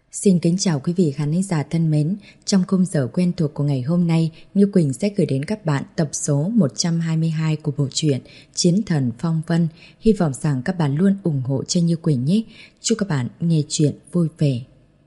Xin kính chào quý vị khán giả thân mến. Trong khung giờ quen thuộc của ngày hôm nay, Như Quỳnh sẽ gửi đến các bạn tập số 122 của bộ truyện Chiến Thần Phong Vân. Hy vọng rằng các bạn luôn ủng hộ cho Như Quỳnh nhé. Chúc các bạn nghe chuyện vui vẻ.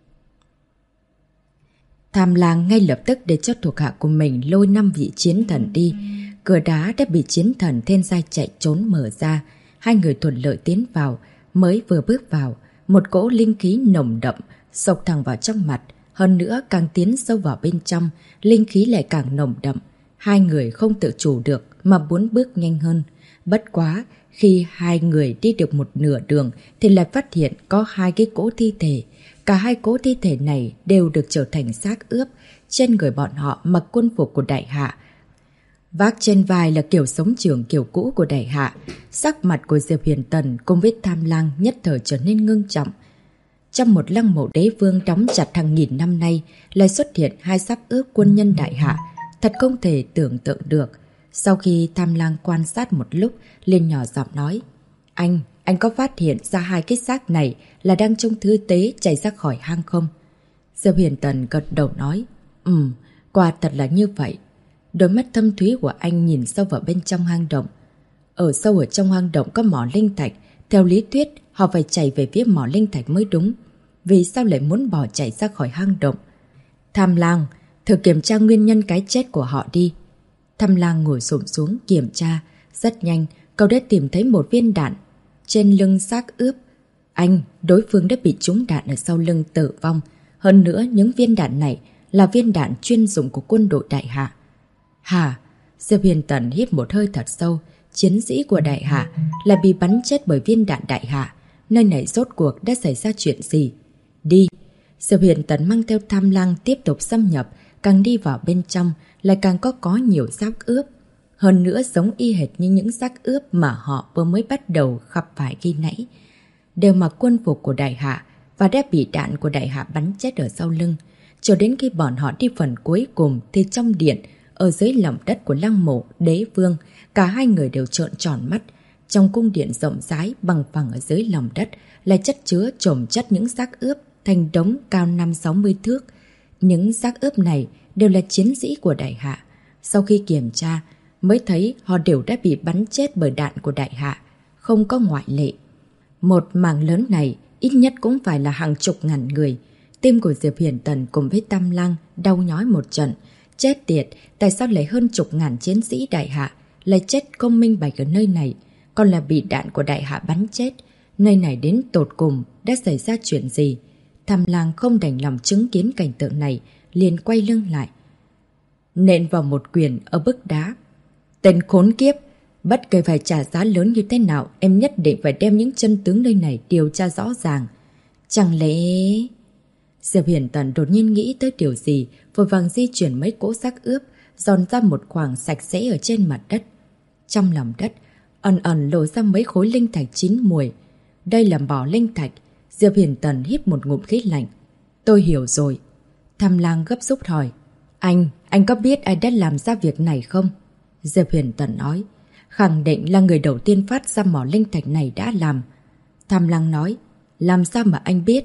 Tham Lang ngay lập tức để cho thuộc hạ của mình lôi 5 vị chiến thần đi. Cửa đá đã bị chiến thần Thiên Giai chạy trốn mở ra. Hai người thuận lợi tiến vào. Mới vừa bước vào, một cỗ linh khí nồng đậm xộc thẳng vào trong mặt. Hơn nữa càng tiến sâu vào bên trong, linh khí lại càng nồng đậm. Hai người không tự chủ được mà muốn bước nhanh hơn. Bất quá, khi hai người đi được một nửa đường thì lại phát hiện có hai cái cỗ thi thể. Cả hai cỗ thi thể này đều được trở thành xác ướp. Trên người bọn họ mặc quân phục của đại hạ. Vác trên vai là kiểu sống trường kiểu cũ của đại hạ. Sắc mặt của Diệp Huyền Tần cùng với Tham Lang nhất thời trở nên ngưng trọng. Trong một lăng mộ đế vương đóng chặt hàng nghìn năm nay lại xuất hiện hai xác ướp quân nhân đại hạ. Thật không thể tưởng tượng được. Sau khi Tham Lang quan sát một lúc, liền nhỏ giọng nói: Anh có phát hiện ra hai cái xác này là đang trong thư tế chạy ra khỏi hang không? Diệp Huyền Tần gật đầu nói: Quả thật là như vậy. Đôi mắt thâm thúy của anh nhìn sâu vào bên trong hang động. Ở sâu ở trong hang động có mỏ linh thạch. Theo lý thuyết, họ phải chạy về phía mỏ linh thạch mới đúng. Vì sao lại muốn bỏ chạy ra khỏi hang động? Tham Lang, thử kiểm tra nguyên nhân cái chết của họ đi. Tham Lang ngồi xổm xuống kiểm tra. Rất nhanh, cậu đã tìm thấy một viên đạn trên lưng xác ướp. Đối phương đã bị trúng đạn ở sau lưng tử vong. Hơn nữa, những viên đạn này là viên đạn chuyên dụng của quân đội đại hạ. Hả? Diệp Huyền Tần hít một hơi thật sâu. Chiến sĩ của đại hạ lại bị bắn chết bởi viên đạn đại hạ. Nơi này rốt cuộc đã xảy ra chuyện gì? Đi! Diệp Huyền Tần mang theo Tham Lang tiếp tục xâm nhập. Càng đi vào bên trong lại càng có nhiều xác ướp. Hơn nữa giống y hệt như những xác ướp mà họ vừa mới bắt đầu gặp phải khi nãy. Đều mặc quân phục của đại hạ và đã bị đạn của đại hạ bắn chết ở sau lưng. Cho đến khi bọn họ đi phần cuối cùng thì trong điện, ở dưới lòng đất của lăng mộ đế vương, cả hai người đều trợn tròn mắt. Trong cung điện rộng rãi bằng phẳng ở dưới lòng đất lại chất chứa chồng chất những xác ướp thành đống cao 50-60 thước. Những xác ướp này đều là chiến sĩ của đại hạ. Sau khi kiểm tra mới thấy họ đều đã bị bắn chết bởi đạn của đại hạ, không có ngoại lệ. Một mảng lớn này ít nhất cũng phải là hàng chục ngàn người. Tim của Diệp Huyền Tần cùng với Tam Lang đau nhói một trận. Chết tiệt, tại sao lại hơn chục ngàn chiến sĩ đại hạ lại chết không minh bạch ở nơi này, còn là bị đạn của đại hạ bắn chết? Nơi này đến tột cùng đã xảy ra chuyện gì? Tam Lang không đành lòng chứng kiến cảnh tượng này, liền quay lưng lại, nện vào một quyền ở bức đá. Tên khốn kiếp! Bất kể phải trả giá lớn như thế nào, em nhất định phải đem những chân tướng nơi này điều tra rõ ràng. Chẳng lẽ... Diệp Huyền Tần đột nhiên nghĩ tới điều gì, vội vàng di chuyển mấy cỗ xác ướp, dọn ra một khoảng sạch sẽ ở trên mặt đất. Trong lòng đất, ẩn lộ ra mấy khối linh thạch chín mùi. Đây là mỏ linh thạch. Diệp Huyền Tần hít một ngụm khí lạnh. Tôi hiểu rồi. Tham Lang gấp rút hỏi. Anh có biết ai đã làm ra việc này không? Diệp Huyền Tần nói. Khẳng định là người đầu tiên phát ra mỏ linh thạch này đã làm. Tham Lang nói. Làm sao mà anh biết?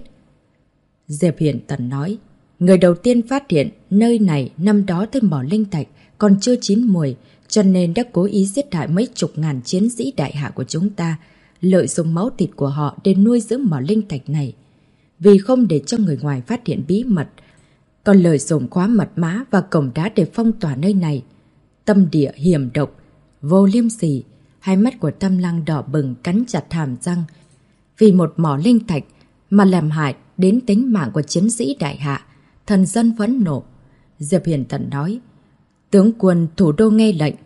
Diệp Huyền Tần nói. Người đầu tiên phát hiện nơi này năm đó tới mỏ linh thạch còn chưa chín mùi, cho nên đã cố ý giết hại mấy chục ngàn chiến sĩ đại hạ của chúng ta, lợi dụng máu thịt của họ để nuôi dưỡng mỏ linh thạch này. Vì không để cho người ngoài phát hiện bí mật, còn lợi dụng khóa mật mã và cổng đá để phong tỏa nơi này. Tâm địa hiểm độc, vô liêm sỉ. Hai mắt của Tam Lang đỏ bừng cắn chặt hàm răng. Vì một mỏ linh thạch mà làm hại đến tính mạng của chiến sĩ đại hạ, thần dân phẫn nộ. Diệp Huyền Tần nói. Tướng quân thủ đô nghe lệnh.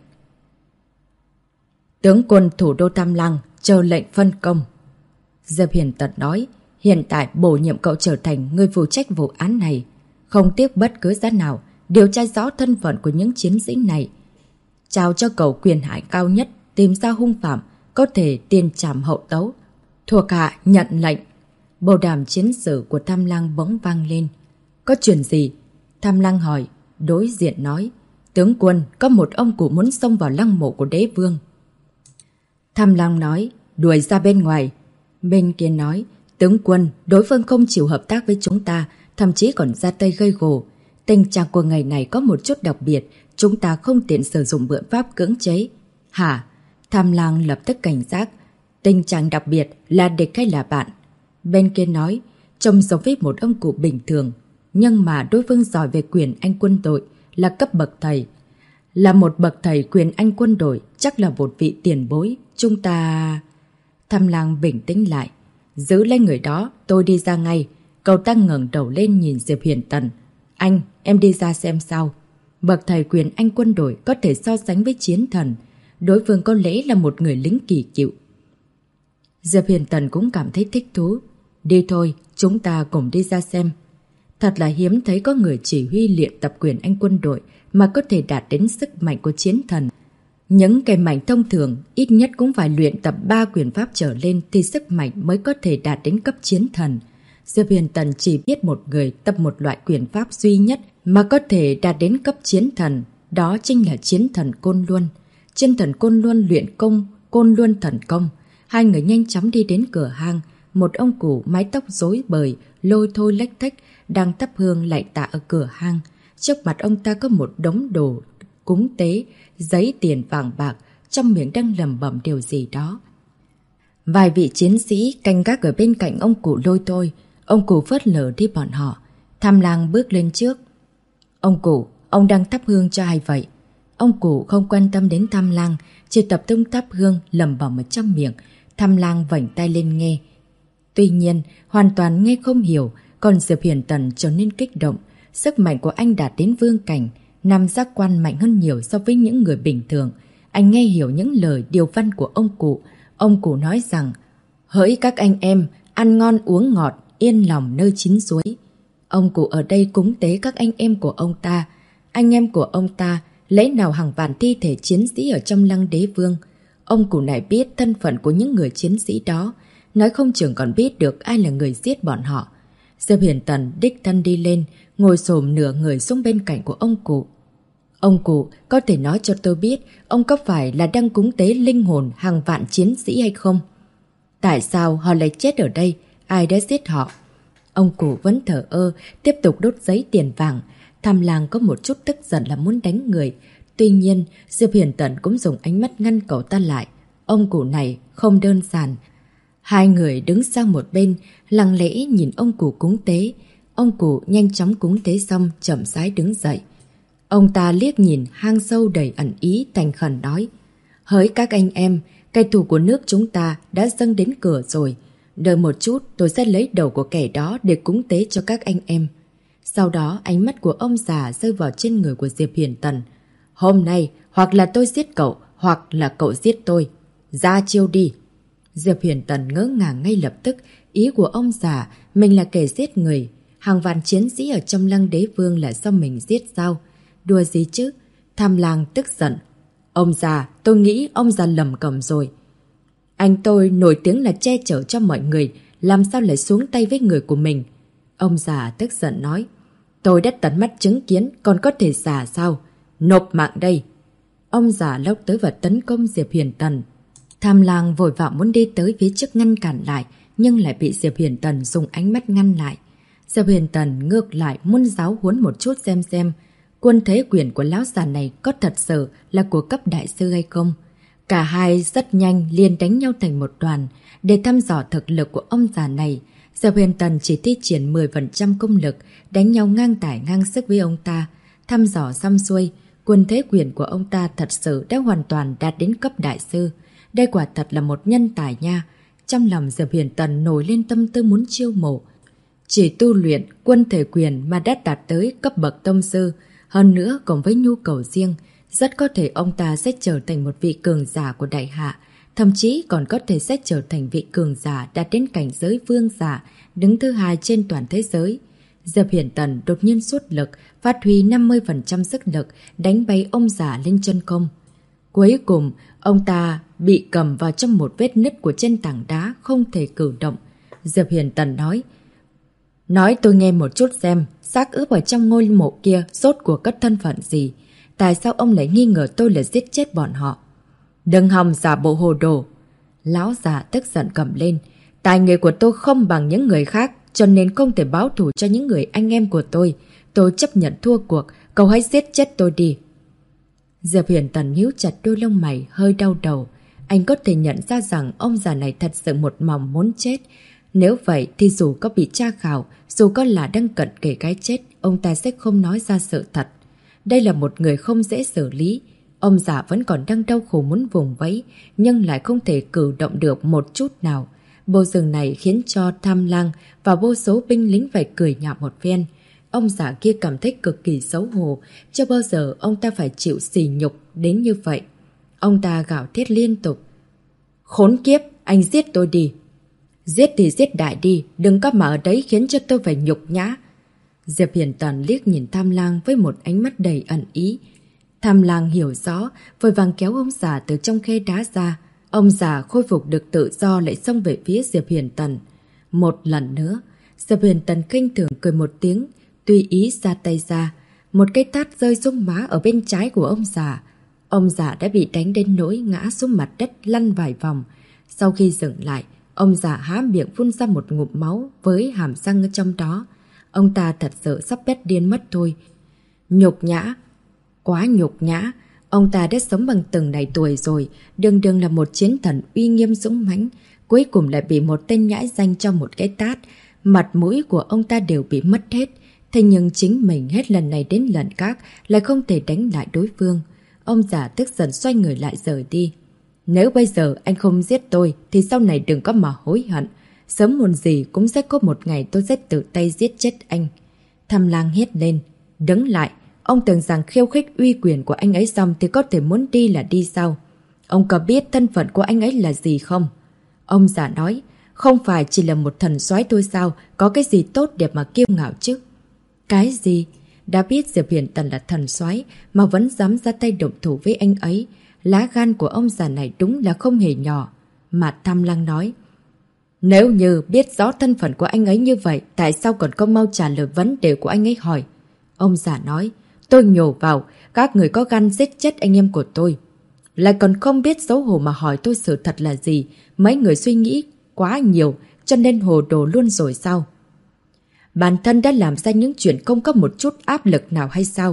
Tướng quân thủ đô Tam Lang chờ lệnh phân công. Diệp Huyền Tần nói. Hiện tại bổ nhiệm cậu trở thành người phụ trách vụ án này, không tiếc bất cứ giá nào điều tra rõ thân phận của những chiến sĩ này. Trao cho cậu quyền hạn cao nhất, tìm ra hung phạm, có thể tiền trảm hậu tấu. Thuộc hạ nhận lệnh. Bầu đàm chiến sử của Tham Lang bỗng vang lên. Có chuyện gì? Tham Lang hỏi. Đối diện nói. Tướng quân, có một ông cụ muốn xông vào lăng mộ của đế vương. Tham Lang nói. Đuổi ra bên ngoài. Bên kia nói. Tướng quân, đối phương không chịu hợp tác với chúng ta, thậm chí còn ra tay gây gổ. Tình trạng của ngày này có một chút đặc biệt, chúng ta không tiện sử dụng biện pháp cưỡng chế. Hả? Tham lang lập tức cảnh giác. Tình trạng đặc biệt là địch hay là bạn? Bên kia nói, trông giống với một ông cụ bình thường. Nhưng mà đối phương giỏi về quyền anh quân đội, là cấp bậc thầy. Là một bậc thầy quyền anh quân đội, chắc là một vị tiền bối. Chúng ta... Tham lang bình tĩnh lại. Giữ lấy người đó, tôi đi ra ngay. Cậu ta ngẩng đầu lên nhìn Diệp Huyền Tần. Anh, em đi ra xem sao. Bậc thầy quyền anh quân đội có thể so sánh với chiến thần. Đối phương có lẽ là một người lính kỳ cựu. Diệp Huyền Tần cũng cảm thấy thích thú. Đi thôi, chúng ta cùng đi ra xem. Thật là hiếm thấy có người chỉ huy luyện tập quyền anh quân đội mà có thể đạt đến sức mạnh của chiến thần. Những kẻ mạnh thông thường ít nhất cũng phải luyện tập 3 quyền pháp trở lên thì sức mạnh mới có thể đạt đến cấp chiến thần. Diệp Huyền Tần chỉ biết một người tập một loại quyền pháp duy nhất mà có thể đạt đến cấp chiến thần, đó chính là chiến thần Côn Luân. Chiến thần Côn Luân luyện công, Côn Luân thần công. Hai người nhanh chóng đi đến cửa hang, một ông cụ mái tóc rối bời, lôi thôi lách thách, đang thắp hương lạy tạ ở cửa hang. Trước mặt ông ta có một đống đồ cúng tế, giấy tiền vàng bạc, trong miệng đang lẩm bẩm điều gì đó. Vài vị chiến sĩ canh gác ở bên cạnh ông cụ lôi thôi. Ông cụ phớt lờ đi bọn họ. Tham lang bước lên trước. Ông cụ, ông đang thắp hương cho ai vậy? Ông cụ không quan tâm đến Tham lang, chỉ tập trung thắp hương lẩm bẩm ở trong miệng. Tham lang vảnh tay lên nghe. Tuy nhiên, hoàn toàn nghe không hiểu, còn Diệp Huyền Tần trở nên kích động. Sức mạnh của anh đạt đến vương cảnh, năm giác quan mạnh hơn nhiều so với những người bình thường. Anh nghe hiểu những lời điều văn của ông cụ. Ông cụ nói rằng, hỡi các anh em, ăn ngon uống ngọt, yên lòng nơi chín suối. Ông cụ ở đây cúng tế các anh em của ông ta. Anh em của ông ta, lẽ nào hàng vạn thi thể chiến sĩ ở trong Lăng Đế Vương. Ông cụ này biết thân phận của những người chiến sĩ đó, nói không chừng còn biết được ai là người giết bọn họ. Diệp Huyền Tần đích thân đi lên, ngồi xổm nửa người xuống bên cạnh của ông cụ. Ông cụ, có thể nói cho tôi biết, ông có phải là đang cúng tế linh hồn hàng vạn chiến sĩ hay không? Tại sao họ lại chết ở đây? Ai đã giết họ? Ông cụ vẫn thở ơ, tiếp tục đốt giấy tiền vàng. Tham lang có một chút tức giận là muốn đánh người. Tuy nhiên, Diệp Huyền Tần cũng dùng ánh mắt ngăn cậu ta lại. Ông cụ này không đơn giản. Hai người đứng sang một bên, lặng lẽ nhìn ông cụ cúng tế. Ông cụ nhanh chóng cúng tế xong, chậm rãi đứng dậy. Ông ta liếc nhìn hang sâu đầy ẩn ý, thành khẩn nói. Hỡi các anh em, kẻ thù của nước chúng ta đã dâng đến cửa rồi. Đợi một chút, tôi sẽ lấy đầu của kẻ đó để cúng tế cho các anh em. Sau đó, ánh mắt của ông già rơi vào trên người của Diệp Huyền Tần. Hôm nay, hoặc là tôi giết cậu, hoặc là cậu giết tôi. Ra chiêu đi. Diệp Huyền Tần ngỡ ngàng ngay lập tức. Ý của ông già, mình là kẻ giết người. Hàng vạn chiến sĩ ở trong Lăng Đế Vương là do mình giết sao? Đùa gì chứ? Tham lang tức giận. Ông già, tôi nghĩ ông già lầm cầm rồi. Anh tôi nổi tiếng là che chở cho mọi người, làm sao lại xuống tay với người của mình? Ông già tức giận nói. Tôi đã tận mắt chứng kiến, còn có thể giả sao? Nộp mạng đây. Ông già lốc tới và tấn công Diệp Huyền Tần. Tham lang vội vã muốn đi tới phía trước ngăn cản lại, nhưng lại bị Diệp Huyền Tần dùng ánh mắt ngăn lại. Diệp Huyền Tần ngược lại muốn giáo huấn một chút xem quân thế quyền của lão già này có thật sự là của cấp đại sư hay không. Cả hai rất nhanh liền đánh nhau thành một đoàn. Để thăm dò thực lực của ông già này, Diệp Huyền Tần chỉ thi triển 10% công lực, đánh nhau ngang tải ngang sức với ông ta. Thăm dò xong xuôi, quân thế quyền của ông ta thật sự đã hoàn toàn đạt đến cấp đại sư. Đây quả thật là một nhân tài nha. Trong lòng Diệp Huyền Tần nổi lên tâm tư muốn chiêu mộ. Chỉ tu luyện quân thể quyền mà đã đạt tới cấp bậc tông sư, hơn nữa cùng với nhu cầu riêng, rất có thể ông ta sẽ trở thành một vị cường giả của đại hạ, thậm chí còn có thể sẽ trở thành vị cường giả đạt đến cảnh giới vương giả, đứng thứ hai trên toàn thế giới. Diệp Huyền Tần đột nhiên xuất lực, phát huy 50% sức lực, đánh bay ông già lên chân không. Cuối cùng, ông ta bị cầm vào trong một vết nứt của trên tảng đá, không thể cử động. Diệp Huyền Tần nói tôi nghe một chút xem, xác ướp ở trong ngôi mộ kia rốt cuộc có thân phận gì? Tại sao ông lại nghi ngờ tôi là giết chết bọn họ? Đừng hòng giả bộ hồ đồ. Lão già tức giận cầm lên. Tài nghệ của tôi không bằng những người khác, cho nên không thể báo thù cho những người anh em của tôi. Tôi chấp nhận thua cuộc, cậu hãy giết chết tôi đi. Diệp Huyền Tần nhíu chặt đôi lông mày, hơi đau đầu. Anh có thể nhận ra rằng ông già này thật sự một mòng muốn chết. Nếu vậy thì dù có bị tra khảo, dù có là đang cận kề cái chết, ông ta sẽ không nói ra sự thật. Đây là một người không dễ xử lý. Ông già vẫn còn đang đau khổ muốn vùng vẫy, nhưng lại không thể cử động được một chút nào. Bộ rừng này khiến cho Tham Lang và vô số binh lính phải cười nhạo một phen. Ông già kia cảm thấy cực kỳ xấu hổ, chưa bao giờ ông ta phải chịu sỉ nhục đến như vậy. Ông ta gào thét liên tục. Khốn kiếp, anh giết tôi đi. Giết thì giết đại đi, đừng có mà ở đấy khiến cho tôi phải nhục nhã. Diệp Hiền Tần liếc nhìn Tham Lang với một ánh mắt đầy ẩn ý. Tham Lang hiểu rõ, vội vàng kéo ông già từ trong khe đá ra. Ông già khôi phục được tự do lại xông về phía Diệp Hiền Tần. Một lần nữa, Diệp Hiền Tần khinh thường cười một tiếng, tùy ý ra tay ra. Một cái tát rơi xuống má ở bên trái của ông già. Ông già đã bị đánh đến nỗi ngã xuống mặt đất lăn vài vòng. Sau khi dừng lại, ông già há miệng phun ra một ngụm máu với hàm răng ở trong đó. Ông ta thật sự sắp bét điên mất thôi. Nhục nhã, quá nhục nhã. Ông ta đã sống bằng từng này tuổi rồi, đương đương là một chiến thần uy nghiêm dũng mãnh, cuối cùng lại bị một tên nhãi danh cho một cái tát. Mặt mũi của ông ta đều bị mất hết. Thế nhưng chính mình hết lần này đến lần khác lại không thể đánh lại đối phương. Ông già tức giận xoay người lại rời đi. Nếu bây giờ anh không giết tôi thì sau này đừng có mà hối hận. Sớm muộn gì cũng sẽ có một ngày tôi sẽ tự tay giết chết anh. Tham Lang hét lên. Đứng lại. Ông tưởng rằng khiêu khích uy quyền của anh ấy xong thì có thể muốn đi là đi sao? Ông có biết thân phận của anh ấy là gì không? Ông già nói. Không phải chỉ là một thần soái thôi sao? Có cái gì tốt đẹp mà kiêu ngạo chứ? Cái gì? Đã biết Diệp Hiền Tần là thần soái mà vẫn dám ra tay động thủ với anh ấy. Lá gan của ông già này đúng là không hề nhỏ. Mà Tham Lang nói. Nếu như biết rõ thân phận của anh ấy như vậy, tại sao còn không mau trả lời vấn đề của anh ấy hỏi? Ông già nói. Tôi nhổ vào, các người có gan giết chết anh em của tôi. Lại còn không biết xấu hổ mà hỏi tôi sự thật là gì. Mấy người suy nghĩ quá nhiều, cho nên hồ đồ luôn rồi sao? Bản thân đã làm ra những chuyện không có một chút áp lực nào hay sao?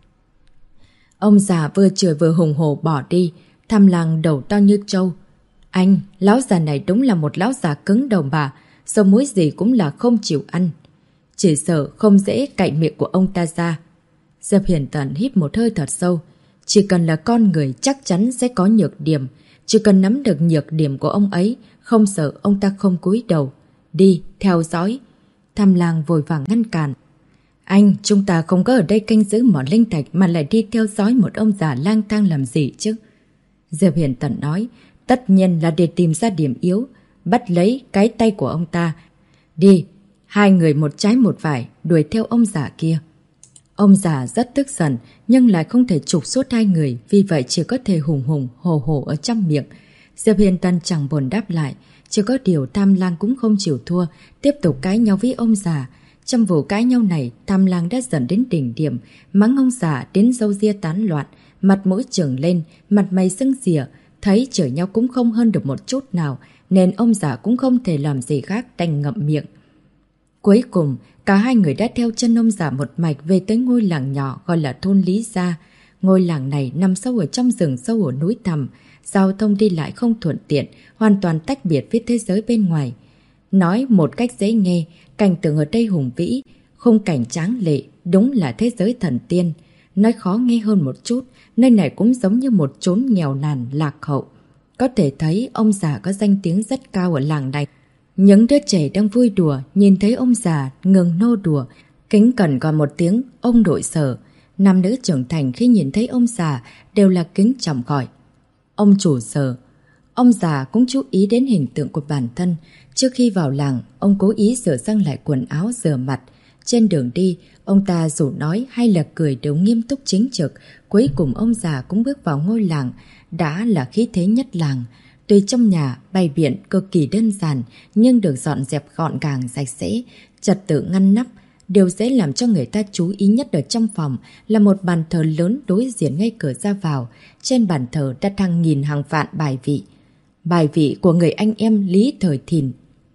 Ông già vừa chửi vừa hùng hổ bỏ đi. Tham Lang đầu to như trâu. Anh, lão già này đúng là một lão già cứng đầu bà, sâu muối gì cũng là không chịu ăn. Chỉ sợ không dễ cạy miệng của ông ta ra. Diệp Hiền Tần hít một hơi thật sâu. Chỉ cần là con người chắc chắn sẽ có nhược điểm. Chỉ cần nắm được nhược điểm của ông ấy, không sợ ông ta không cúi đầu. Đi, theo dõi. Tham Lang vội vàng ngăn cản. Anh, chúng ta không có ở đây canh giữ mỏ linh thạch mà lại đi theo dõi một ông già lang thang làm gì chứ? Diệp Hiền Tần nói, tất nhiên là để tìm ra điểm yếu, bắt lấy cái tay của ông ta. Đi, hai người một trái một phải, đuổi theo ông già kia. Ông già rất tức giận, nhưng lại không thể trục xuất hai người, vì vậy chỉ có thể hùng hùng, hồ hồ ở trong miệng. Diệp Hiền Tần chẳng buồn đáp lại, chỉ có điều Tham Lang cũng không chịu thua, tiếp tục cãi nhau với ông già. Trong vụ cãi nhau này, Tham Lang đã dần đến đỉnh điểm, mắng ông già đến râu ria tán loạn, mặt mũi trừng lên, mặt mày sưng rỉa, thấy chửi nhau cũng không hơn được một chút nào, nên ông già cũng không thể làm gì khác đành ngậm miệng. Cuối cùng, cả hai người đã theo chân ông già một mạch về tới ngôi làng nhỏ gọi là thôn Lý Gia. Ngôi làng này nằm sâu ở trong rừng sâu ở núi thẳm, giao thông đi lại không thuận tiện, hoàn toàn tách biệt với thế giới bên ngoài. Nói một cách dễ nghe, cảnh tượng ở đây hùng vĩ, khung cảnh tráng lệ, đúng là thế giới thần tiên. Nói khó nghe hơn một chút, nơi này cũng giống như một chốn nghèo nàn lạc hậu. Có thể thấy ông già có danh tiếng rất cao ở làng này. Những đứa trẻ đang vui đùa, nhìn thấy ông già ngừng nô đùa, kính cẩn gọi một tiếng ông đội sở. Nam nữ trưởng thành khi nhìn thấy ông già đều là kính trọng gọi ông chủ sở. Ông già cũng chú ý đến hình tượng của bản thân. Trước khi vào làng, ông cố ý sửa sang lại quần áo, rửa mặt. Trên đường đi, ông ta dù nói hay là cười đều nghiêm túc chính trực. Cuối cùng ông già cũng bước vào ngôi làng, đã là khí thế nhất làng. Tuy trong nhà bày biện cực kỳ đơn giản, nhưng được dọn dẹp gọn gàng sạch sẽ, trật tự ngăn nắp. Điều dễ làm cho người ta chú ý nhất ở trong phòng là một bàn thờ lớn đối diện ngay cửa ra vào. Trên bàn thờ đặt hàng nghìn hàng vạn bài vị. Bài vị của người anh em Lý Thời Thìn.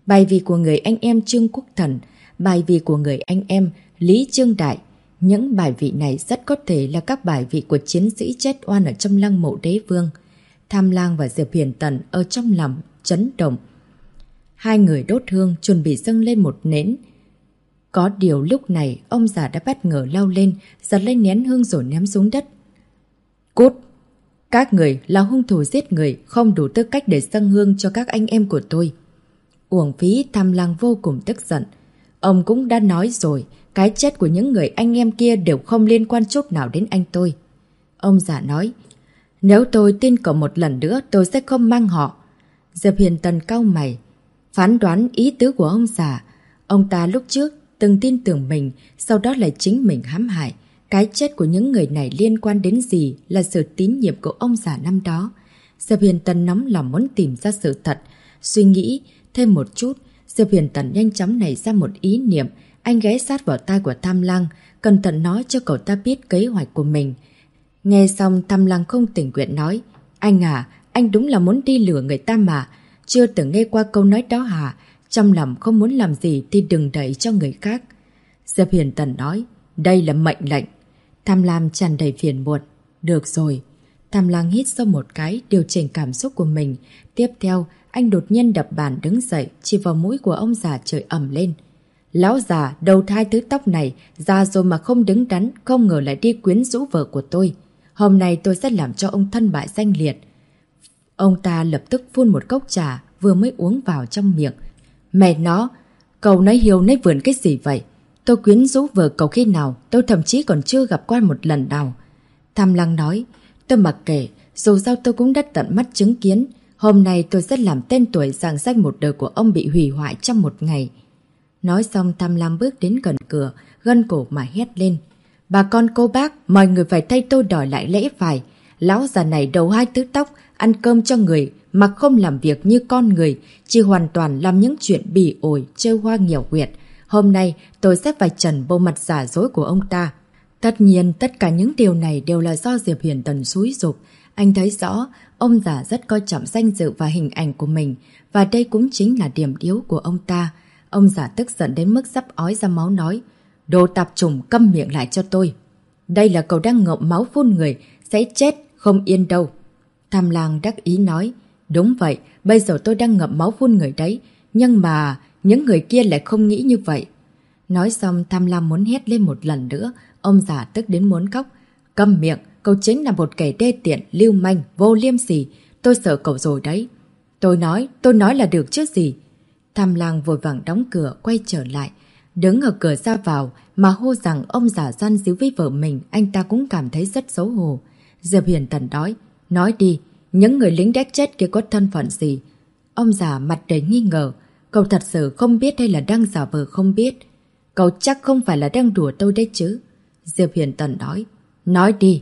bài vị của người anh em Trương Quốc Thần, bài vị của người anh em Lý Trương Đại. Những bài vị này rất có thể là các bài vị của chiến sĩ chết oan ở trong lăng mộ đế vương. Tham Lang và Diệp Huyền Tần ở trong lòng chấn động. Hai người đốt hương chuẩn bị dâng lên một nến. Có điều lúc này ông già đã bất ngờ lao lên, giật lấy nén hương rồi ném xuống đất. Cút! Các người là hung thủ giết người, không đủ tư cách để dâng hương cho các anh em của tôi. Uổng phí. Tham Lang vô cùng tức giận. Ông cũng đã nói rồi, cái chết của những người anh em kia đều không liên quan chút nào đến anh tôi. Ông già nói, nếu tôi tin cậu một lần nữa tôi sẽ không mang họ. Diệp Huyền Tần cau mày, phán đoán ý tứ của ông già. Ông ta lúc trước từng tin tưởng mình, sau đó lại chính mình hãm hại. Cái chết của những người này liên quan đến gì là sự tín nhiệm của ông già năm đó. Diệp Huyền Tần nóng lòng muốn tìm ra sự thật. Suy nghĩ thêm một chút, Diệp Huyền Tần nhanh chóng nảy ra một ý niệm. Anh ghé sát vào tai của Tham Lang, cẩn thận nói cho cậu ta biết kế hoạch của mình. Nghe xong Tham Lang không tình nguyện nói, anh à, anh đúng là muốn đi lừa người ta mà. Chưa từng nghe qua câu nói đó hả? Trong lòng không muốn làm gì thì đừng đẩy cho người khác. Diệp Huyền Tần nói, đây là mệnh lệnh. Tham Lam tràn đầy phiền muộn. Được rồi. Tham Lang hít sâu một cái, điều chỉnh cảm xúc của mình. Tiếp theo, anh đột nhiên đập bàn đứng dậy, chỉ vào mũi của ông già chửi ầm lên. Lão già, đầu thai tứ tóc này, già rồi mà không đứng đắn, không ngờ lại đi quyến rũ vợ của tôi. Hôm nay tôi sẽ làm cho ông thân bại danh liệt. Ông ta lập tức phun một cốc trà, vừa mới uống vào trong miệng. Mẹ nó, cậu nói hiêu nói vườn cái gì vậy? Tôi quyến rũ vợ cậu khi nào, tôi thậm chí còn chưa gặp qua một lần nào. Tham Lang nói, tôi mặc kệ, dù sao tôi cũng đã tận mắt chứng kiến. Hôm nay tôi sẽ làm tên tuổi giảng sách một đời của ông bị hủy hoại trong một ngày. Nói xong Tham Lam bước đến gần cửa, gân cổ mà hét lên. Bà con cô bác, mọi người phải thay tôi đòi lại lễ phải. Lão già này đầu hai tứ tóc, ăn cơm cho người, mà không làm việc như con người, chỉ hoàn toàn làm những chuyện bỉ ổi, trêu hoa nghèo quyệt. Hôm nay tôi sẽ phải trần bộ mặt giả dối của ông ta. Tất nhiên tất cả những điều này đều là do Diệp Huyền Tần xúi giục. Anh thấy rõ, ông già rất coi trọng danh dự và hình ảnh của mình, và đây cũng chính là điểm yếu của ông ta. Ông già tức giận đến mức sắp ói ra máu nói, đồ tạp chủng, câm miệng lại cho tôi. Đây là cậu đang ngậm máu phun người, sẽ chết không yên đâu. Tham Lang đắc ý nói, đúng vậy, bây giờ tôi đang ngậm máu phun người đấy, nhưng mà những người kia lại không nghĩ như vậy. Nói xong Tham Lam muốn hét lên một lần nữa, ông già tức đến muốn khóc. Câm miệng, cậu chính là một kẻ đê tiện, lưu manh, vô liêm sỉ, tôi sợ cậu rồi đấy. Tôi nói là được chứ gì. Tham Lang vội vàng đóng cửa, quay trở lại, đứng ở cửa ra vào mà hô rằng ông già gian díu với vợ mình, anh ta cũng cảm thấy rất xấu hổ. Diệp Huyền Tần nói đi, những người lính đét chết kia có thân phận gì? Ông già mặt đầy nghi ngờ, cậu thật sự không biết hay là đang giả vờ không biết? Cậu chắc không phải là đang đùa tôi đấy chứ? Diệp Huyền Tần nói đi.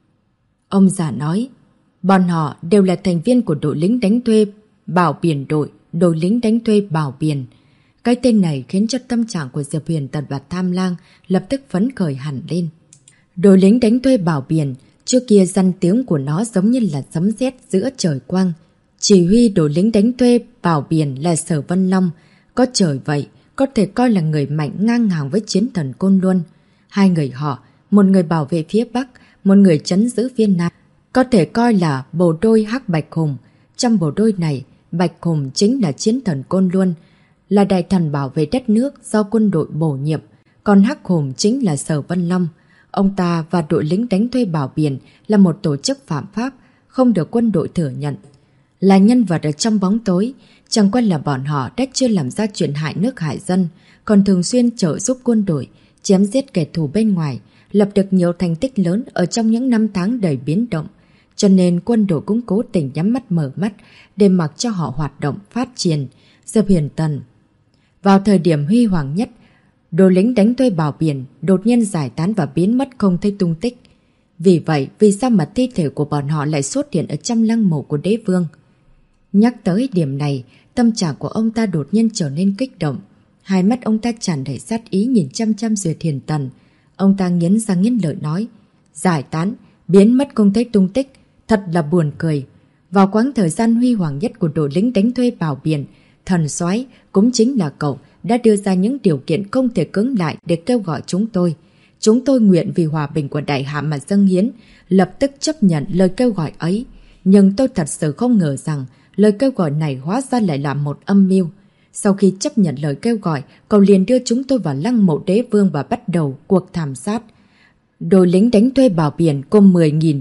Ông già nói, bọn họ đều là thành viên của đội lính đánh thuê Bảo Biển đội lính đánh thuê Bảo Biển. Cái tên này khiến cho tâm trạng của Diệp Huyền Tần và Tham Lang lập tức phấn khởi hẳn lên. Đội lính đánh thuê Bảo Biển, trước kia danh tiếng của nó giống như là sấm sét giữa trời quang. Chỉ huy đội lính đánh thuê Bảo Biển là Sở Vân Long. Có trời vậy, có thể coi là người mạnh ngang hàng với chiến thần Côn Luân. Hai người họ, một người bảo vệ phía Bắc, một người trấn giữ phía Nam, có thể coi là bộ đôi Hắc Bạch Hùng. Trong bộ đôi này, Bạch Hùng chính là chiến thần Côn Luân, là đại thần bảo vệ đất nước do quân đội bổ nhiệm, còn Hắc Hùng chính là Sở Vân Long. Ông ta và đội lính đánh thuê Bảo Biển là một tổ chức phạm pháp, không được quân đội thừa nhận. Là nhân vật ở trong bóng tối, chẳng qua là bọn họ đã chưa làm ra chuyện hại nước hại dân, còn thường xuyên trợ giúp quân đội, chém giết kẻ thù bên ngoài, lập được nhiều thành tích lớn ở trong những năm tháng đầy biến động. Cho nên quân đội cũng cố tình nhắm mắt mở mắt để mặc cho họ hoạt động, phát triển. Diệp Huyền Tần. Vào thời điểm huy hoàng nhất, đội lính đánh thuê Bảo Biển đột nhiên giải tán và biến mất không thấy tung tích. Vì vậy, vì sao mà thi thể của bọn họ lại xuất hiện ở trong lăng mộ của đế vương? Nhắc tới điểm này, tâm trạng của ông ta đột nhiên trở nên kích động. Hai mắt ông ta tràn đầy sát ý nhìn chăm chăm Diệp Huyền Tần. Ông ta nghiến răng nghiến lợi nói, giải tán, biến mất không thấy tung tích, thật là buồn cười. Vào quãng thời gian huy hoàng nhất của đội lính đánh thuê Bảo Biển, thần soái cũng chính là cậu đã đưa ra những điều kiện không thể cưỡng lại để kêu gọi chúng tôi. Chúng tôi nguyện vì hòa bình của Đại Hạ mà dâng hiến, lập tức chấp nhận lời kêu gọi ấy. Nhưng tôi thật sự không ngờ rằng lời kêu gọi này hóa ra lại là một âm mưu. Sau khi chấp nhận lời kêu gọi, cậu liền đưa chúng tôi vào lăng mộ đế vương và bắt đầu cuộc thảm sát. Đội lính đánh thuê Bảo Biển gồm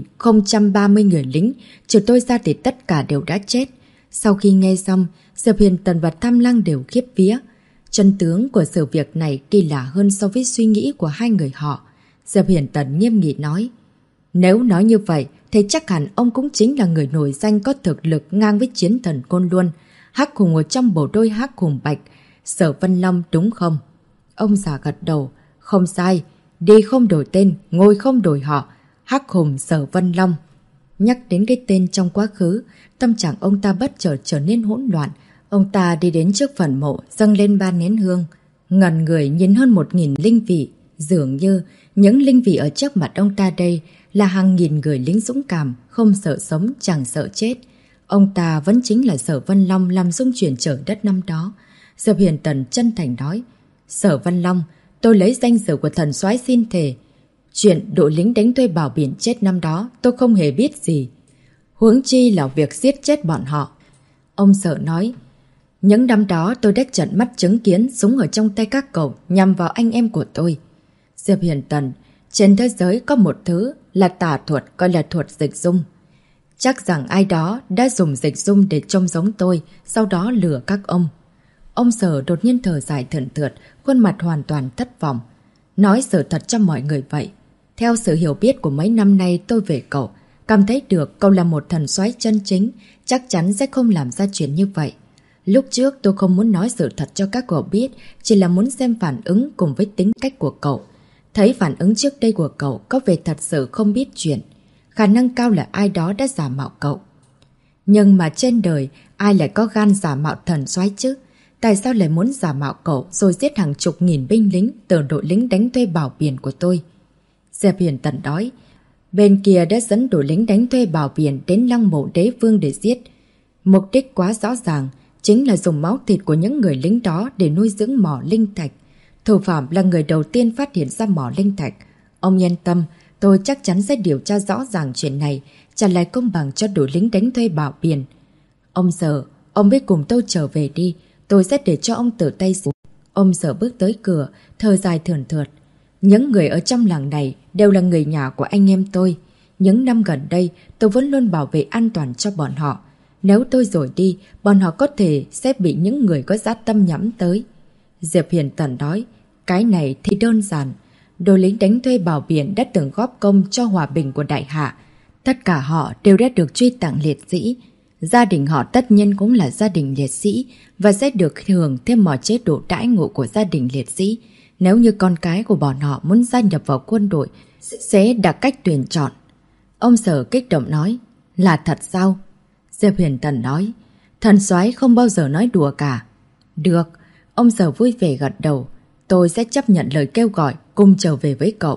10.030 người lính, trừ tôi ra thì tất cả đều đã chết. Sau khi nghe xong, Diệp Huyền Tần và Tham Lang đều khiếp vía. Chân tướng của sự việc này kỳ lạ hơn so với suy nghĩ của hai người họ. Diệp Huyền Tần nghiêm nghị nói, nếu nói như vậy thì chắc hẳn ông cũng chính là người nổi danh có thực lực ngang với chiến thần Côn Luân, Hắc Hùng ở trong bộ đôi Hắc Hùng Bạch, Sở Vân Long đúng không? Ông già gật đầu, không sai, đi không đổi tên, ngồi không đổi họ, Hắc Hùng Sở Vân Long. Nhắc đến cái tên trong quá khứ, tâm trạng ông ta bất chợt trở nên hỗn loạn. Ông ta đi đến trước phần mộ, dâng lên 3 nén hương. Ngần người nhìn hơn 1.000 linh vị, dường như những linh vị ở trước mặt ông ta đây là hàng nghìn người lính dũng cảm, không sợ sống, chẳng sợ chết. Ông ta vẫn chính là Sở Vân Long làm rung chuyển trời đất năm đó. Diệp Huyền Tần chân thành nói, Sở Vân Long, tôi lấy danh dự của thần soái xin thề. Chuyện đội lính đánh thuê Bảo Biển chết năm đó tôi không hề biết gì. Huống chi là việc giết chết bọn họ. Ông Sở nói, những năm đó tôi đã tận mắt chứng kiến súng ở trong tay các cậu nhằm vào anh em của tôi. Diệp Huyền Tần, trên thế giới có một thứ là tà thuật gọi là thuật dịch dung. Chắc rằng ai đó đã dùng dịch dung để trông giống tôi, sau đó lừa các ông. Ông Sở đột nhiên thở dài thườn thượt, khuôn mặt hoàn toàn thất vọng. Nói sự thật cho mọi người vậy. Theo sự hiểu biết của mấy năm nay tôi về cậu, cảm thấy được cậu là một thần soái chân chính, chắc chắn sẽ không làm ra chuyện như vậy. Lúc trước tôi không muốn nói sự thật cho các cậu biết, chỉ là muốn xem phản ứng cùng với tính cách của cậu. Thấy phản ứng trước đây của cậu có vẻ thật sự không biết chuyện. Khả năng cao là ai đó đã giả mạo cậu. Nhưng mà trên đời ai lại có gan giả mạo thần soái chứ? Tại sao lại muốn giả mạo cậu rồi giết hàng chục nghìn binh lính từ đội lính đánh thuê Bảo Biển của tôi? Diệp Huyền Tần nói, bên kia đã dẫn đội lính đánh thuê Bảo Biển đến lăng mộ đế vương để giết. Mục đích quá rõ ràng, chính là dùng máu thịt của những người lính đó để nuôi dưỡng mỏ linh thạch. Thủ phạm là người đầu tiên phát hiện ra mỏ linh thạch. Ông yên tâm, tôi chắc chắn sẽ điều tra rõ ràng chuyện này, trả lại công bằng cho đội lính đánh thuê Bảo Biển. Ông Sở, ông biết cùng tôi trở về đi, tôi sẽ để cho ông tự tay xử. Ông Sở bước tới cửa, thở dài thườn thượt. Những người ở trong làng này đều là người nhà của anh em tôi. Những năm gần đây, tôi vẫn luôn bảo vệ an toàn cho bọn họ. Nếu tôi rồi đi, bọn họ có thể sẽ bị những người có dã tâm nhắm tới. Diệp Huyền Tần nói, cái này thì đơn giản. Đội lính đánh thuê Bảo Biển đã từng góp công cho hòa bình của Đại Hạ. Tất cả họ đều đã được truy tặng liệt sĩ. Gia đình họ tất nhiên cũng là gia đình liệt sĩ và sẽ được hưởng thêm mọi chế độ đãi ngộ của gia đình liệt sĩ. Nếu như con cái của bọn họ muốn gia nhập vào quân đội, sẽ đặt cách tuyển chọn. Ông Sở kích động nói, là thật sao? Diệp Huyền Tần nói, thần soái không bao giờ nói đùa cả. Được, ông Sở vui vẻ gật đầu, tôi sẽ chấp nhận lời kêu gọi cùng trở về với cậu.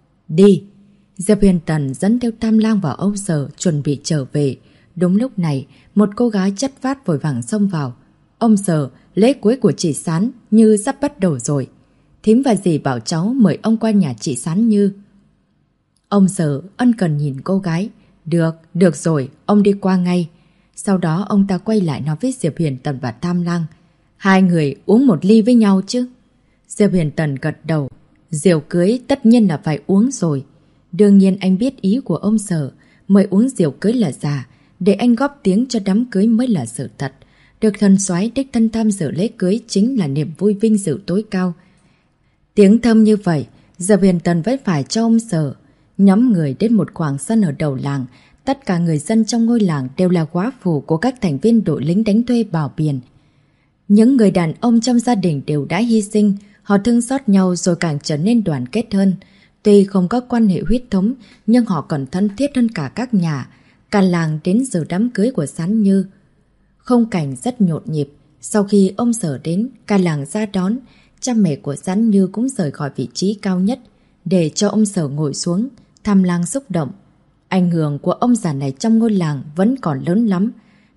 Đi! Diệp Huyền Tần dẫn theo Tam Lang và ông Sở chuẩn bị trở về. Đúng lúc này, một cô gái chất phát vội vàng xông vào. Ông Sở, lễ cưới của chị Sán Như sắp bắt đầu rồi. Thím và dì bảo cháu mời ông qua nhà chị Sán Như. Ông Sở ân cần nhìn cô gái. Được rồi, ông đi qua ngay. Sau đó ông ta quay lại nói với Diệp Huyền Tần và Tam Lang. Hai người uống một ly với nhau chứ? Diệp Huyền Tần gật đầu. Rượu cưới tất nhiên là phải uống rồi. Đương nhiên anh biết ý của ông Sở. Mời uống rượu cưới là giả, để anh góp tiếng cho đám cưới mới là sự thật. Được thần soái đích thân tham dự lễ cưới chính là niềm vui vinh dự tối cao. Tiếng thơm như vậy, Diệp Huyền Tần vẫn phải cho ông Sở. Nhóm người đến một khoảng sân ở đầu làng. Tất cả người dân trong ngôi làng đều là góa phụ của các thành viên đội lính đánh thuê Bảo Biển. Những người đàn ông trong gia đình đều đã hy sinh, họ thương xót nhau rồi càng trở nên đoàn kết hơn. Tuy không có quan hệ huyết thống, nhưng họ còn thân thiết hơn cả các nhà. Cả làng đến dự đám cưới của Sán Như. Không cảnh rất nhộn nhịp. Sau khi ông Sở đến, cả làng ra đón. Cha mẹ của Sán Như cũng rời khỏi vị trí cao nhất để cho ông Sở ngồi xuống. Tham Lang xúc động. Ảnh hưởng của ông già này trong ngôi làng vẫn còn lớn lắm.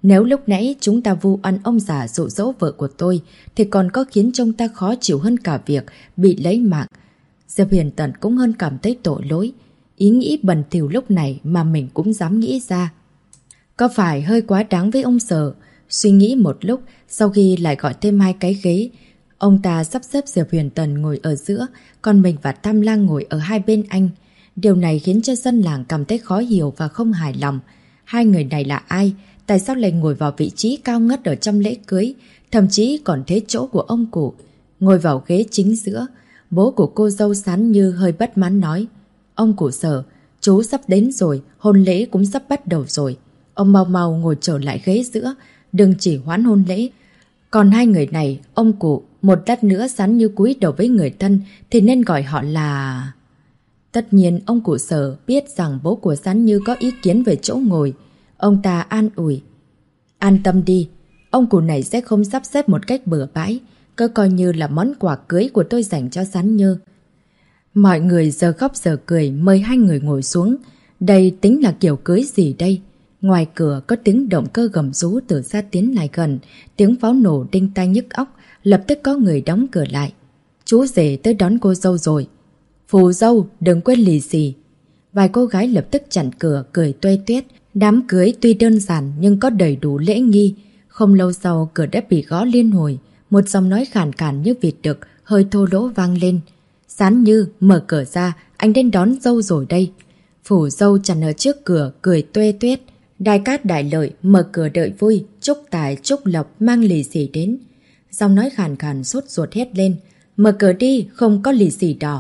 Nếu lúc nãy chúng ta vu oan ông già dụ dỗ vợ của tôi thì còn có khiến trông ta khó chịu hơn cả việc bị lấy mạng. Diệp Huyền Tần cũng hơn cảm thấy tội lỗi. Ý nghĩ bẩn thỉu lúc này mà mình cũng dám nghĩ ra. Có phải hơi quá đáng với ông Sở? Suy nghĩ một lúc, sau khi lại gọi thêm 2 cái ghế, ông ta sắp xếp Diệp Huyền Tần ngồi ở giữa, còn mình và Tam Lang ngồi ở hai bên anh. Điều này khiến cho dân làng cảm thấy khó hiểu và không hài lòng. Hai người này là ai? Tại sao lại ngồi vào vị trí cao ngất ở trong lễ cưới, thậm chí còn thế chỗ của ông cụ? Ngồi vào ghế chính giữa, bố của cô dâu Sán Như hơi bất mãn nói: Ông cụ Sở, chú sắp đến rồi, hôn lễ cũng sắp bắt đầu rồi. Ông mau mau ngồi trở lại ghế giữa, đừng chỉ hoãn hôn lễ. Còn hai người này, ông cụ, một lát nữa Sán Như cúi đầu với người thân thì nên gọi họ là... Tất nhiên ông cụ Sở biết rằng bố của Sán Như có ý kiến về chỗ ngồi. Ông ta an ủi: An tâm đi, ông cụ này sẽ không sắp xếp một cách bừa bãi, cứ coi như là món quà cưới của tôi dành cho Sán Như. Mọi người giờ khóc giờ cười mời hai người ngồi xuống. Đây tính là kiểu cưới gì đây? Ngoài cửa có tiếng động cơ gầm rú từ xa tiến lại gần, tiếng pháo nổ đinh tai nhức óc, lập tức có người đóng cửa lại. Chú rể tới đón cô dâu rồi. Phù dâu, đừng quên lì xì. Vài cô gái lập tức chặn cửa cười tuê tuyết. Đám cưới tuy đơn giản nhưng có đầy đủ lễ nghi. Không lâu sau cửa đã bị gõ liên hồi. Một giọng nói khàn khàn như vịt đực, hơi thô lỗ vang lên. Sán Như, mở cửa ra, anh đến đón dâu rồi đây. Phủ dâu chặn ở trước cửa, cười tuê tuyết. Đại cát đại lợi, mở cửa đợi vui, chúc tài chúc lộc mang lì xì đến. Giọng nói khàn khàn sốt ruột hét lên. Mở cửa đi, không có lì xì đỏ.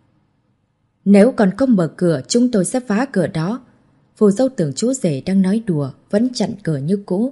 Nếu còn không mở cửa, chúng tôi sẽ phá cửa đó. Phù dâu tưởng chú rể đang nói đùa, vẫn chặn cửa như cũ.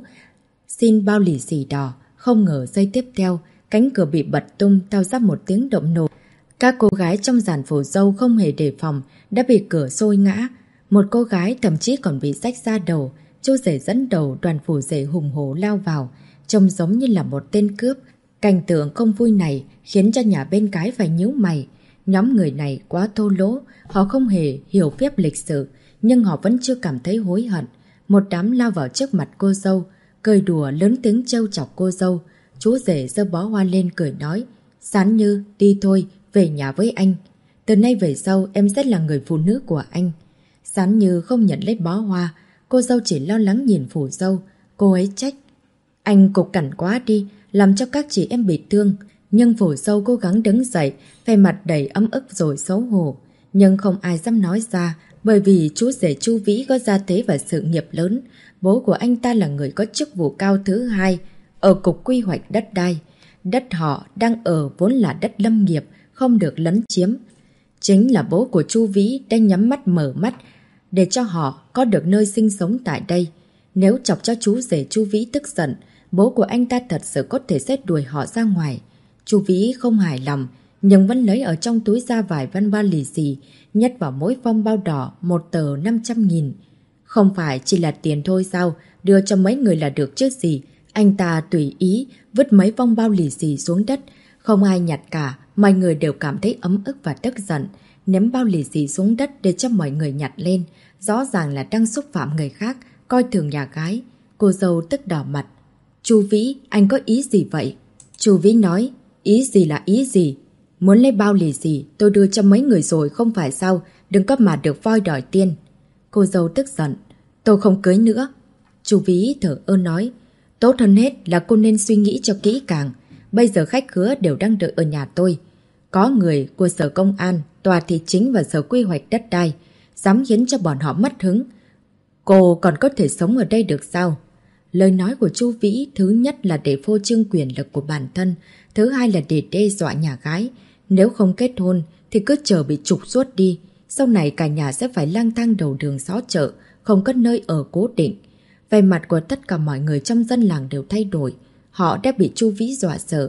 Xin bao lì xì đỏ. Không ngờ giây tiếp theo, cánh cửa bị bật tung tạo ra một tiếng động nổ. Các cô gái trong dàn phù dâu không hề đề phòng, đã bị cửa xôi ngã. Một cô gái thậm chí còn bị rách da đầu. Chú rể dẫn đầu đoàn phù rể hùng hổ lao vào, trông giống như là một tên cướp. Cảnh tượng không vui này khiến cho nhà bên cái phải nhíu mày. Nhóm người này quá thô lỗ, họ không hề hiểu phép lịch sự, nhưng họ vẫn chưa cảm thấy hối hận. Một đám lao vào trước mặt cô dâu, cười đùa lớn tiếng trêu chọc cô dâu. Chú rể giơ bó hoa lên cười nói: Sán Như, đi thôi, về nhà với anh. Từ nay về sau em sẽ là người phụ nữ của anh. Sán Như không nhận lấy bó hoa. Cô dâu chỉ lo lắng nhìn phù dâu. Cô ấy trách: Anh cục cằn quá đi, làm cho các chị em bị thương. Nhưng phù dâu cố gắng đứng dậy, vẻ mặt đầy ấm ức rồi xấu hổ. Nhưng không ai dám nói ra, bởi vì chú rể Chu Vĩ có gia thế và sự nghiệp lớn. Bố của anh ta là người có chức vụ cao thứ 2 ở Cục Quy hoạch đất đai. Đất họ đang ở vốn là đất lâm nghiệp, không được lấn chiếm. Chính là bố của Chu Vĩ đang nhắm mắt mở mắt để cho họ có được nơi sinh sống tại đây. Nếu chọc cho chú rể Chu Vĩ tức giận, bố của anh ta thật sự có thể sẽ đuổi họ ra ngoài. Chu Vĩ không hài lòng, nhưng vẫn lấy ở trong túi ra vài văn ba lì xì, nhét vào mỗi phong bao đỏ một tờ 500.000. Không phải chỉ là tiền thôi sao, đưa cho mấy người là được chứ gì. Anh ta tùy ý vứt mấy phong bao lì xì xuống đất, không ai nhặt cả, mọi người đều cảm thấy ấm ức và tức giận. Ném bao lì xì xuống đất để cho mọi người nhặt lên, rõ ràng là đang xúc phạm người khác, coi thường nhà gái. Cô dâu tức đỏ mặt. Chu Vĩ, anh có ý gì vậy? Chu Vĩ nói: Ý gì là ý gì? Muốn lấy bao lì xì tôi đưa cho mấy người rồi không phải sao, đừng có mà được voi đòi tiền. Cô dâu tức giận: Tôi không cưới nữa. Chu Vĩ thở ơ nói: Tốt hơn hết là cô nên suy nghĩ cho kỹ càng. Bây giờ khách khứa đều đang đợi ở nhà tôi. Có người của Sở Công an, Tòa Thị chính và Sở Quy hoạch đất đai, dám khiến cho bọn họ mất hứng. Cô còn có thể sống ở đây được sao? Lời nói của Chu Vĩ thứ nhất là để phô trương quyền lực của bản thân, thứ hai là để đe dọa nhà gái. Nếu không kết hôn thì cứ chờ bị trục xuất đi. Sau này cả nhà sẽ phải lang thang đầu đường xó chợ, không có nơi ở cố định. Vẻ mặt của tất cả mọi người trong dân làng đều thay đổi. Họ đã bị Chu Vĩ dọa sợ.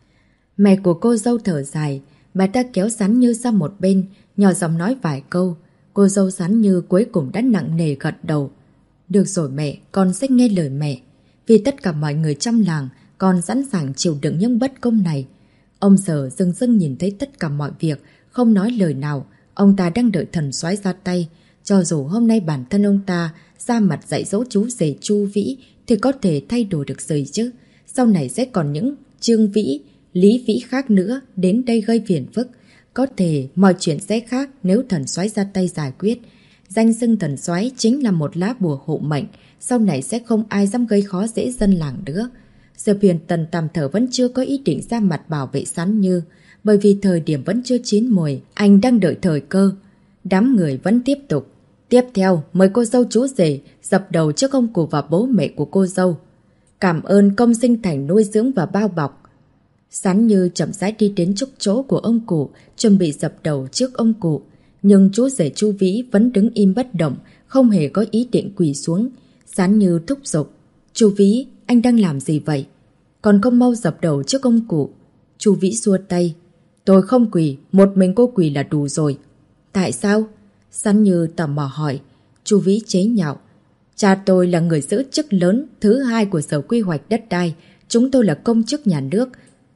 Mẹ của cô dâu thở dài, bà ta kéo Sán Như sang một bên, nhỏ giọng nói vài câu. Cô dâu Sán Như cuối cùng đã nặng nề gật đầu. Được rồi mẹ, con sẽ nghe lời mẹ. Vì tất cả mọi người trong làng, con sẵn sàng chịu đựng những bất công này. Ông Sở dưng dưng nhìn thấy tất cả mọi việc, không nói lời nào. Ông ta đang đợi thần soái ra tay. Cho dù hôm nay bản thân ông ta ra mặt dạy dỗ chú rể Chu Vĩ thì có thể thay đổi được gì chứ. Sau này sẽ còn những Trương Vĩ, Lý Vĩ khác nữa đến đây gây phiền phức. Có thể mọi chuyện sẽ khác nếu thần soái ra tay giải quyết. Danh xưng thần soái chính là một lá bùa hộ mệnh, sau này sẽ không ai dám gây khó dễ dân làng nữa. Diệp Huyền Tần tạm thời vẫn chưa có ý định ra mặt bảo vệ Sán Như, bởi vì thời điểm vẫn chưa chín mùi, anh đang đợi thời cơ. Đám người vẫn tiếp tục. Tiếp theo, mời cô dâu chú rể dập đầu trước ông cụ và bố mẹ của cô dâu. Cảm ơn công sinh thành nuôi dưỡng và bao bọc. Sán Như chậm rãi đi đến trước chỗ của ông cụ, chuẩn bị dập đầu trước ông cụ. Nhưng chú rể Chu Vĩ vẫn đứng im bất động, không hề có ý định quỳ xuống. Sán Như thúc giục. Chu Vĩ, anh đang làm gì vậy? Còn không mau dập đầu trước ông cụ. Chu Vĩ xua tay. Tôi không quỳ, một mình cô quỳ là đủ rồi. Tại sao? Sán Như tò mò hỏi. Chu Vĩ chế nhạo. Cha tôi là người giữ chức lớn thứ hai của Sở Quy hoạch đất đai. Chúng tôi là công chức nhà nước.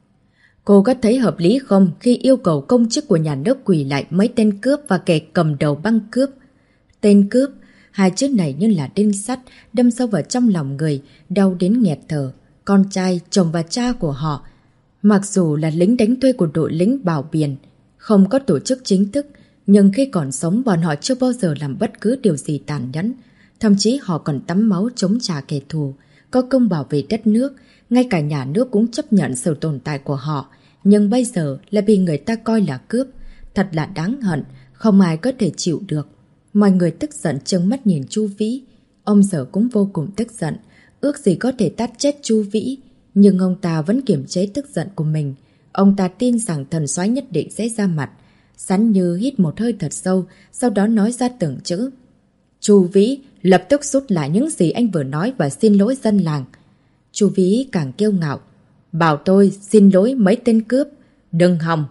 Cô có thấy hợp lý không khi yêu cầu công chức của nhà nước quỳ lại mấy tên cướp và kẻ cầm đầu băng cướp? Tên cướp, hai chữ này như là đinh sắt đâm sâu vào trong lòng người, đau đến nghẹt thở. Con trai, chồng và cha của họ, mặc dù là lính đánh thuê của đội lính bảo biển, không có tổ chức chính thức, nhưng khi còn sống bọn họ chưa bao giờ làm bất cứ điều gì tàn nhẫn. Thậm chí họ còn tắm máu chống trả kẻ thù, có công bảo vệ đất nước, ngay cả nhà nước cũng chấp nhận sự tồn tại của họ. Nhưng bây giờ lại bị người ta coi là cướp. Thật là đáng hận, không ai có thể chịu được. Mọi người tức giận trừng mắt nhìn Chu Vĩ. Ông Sở cũng vô cùng tức giận, ước gì có thể tát chết Chu Vĩ. Nhưng ông ta vẫn kiềm chế tức giận của mình. Ông ta tin rằng thần soái nhất định sẽ ra mặt. Sán Như hít một hơi thật sâu, sau đó nói ra từng chữ. Chu Vĩ, lập tức rút lại những gì anh vừa nói và xin lỗi dân làng. Chu Vĩ càng kiêu ngạo. Bảo tôi xin lỗi mấy tên cướp. Đừng hòng.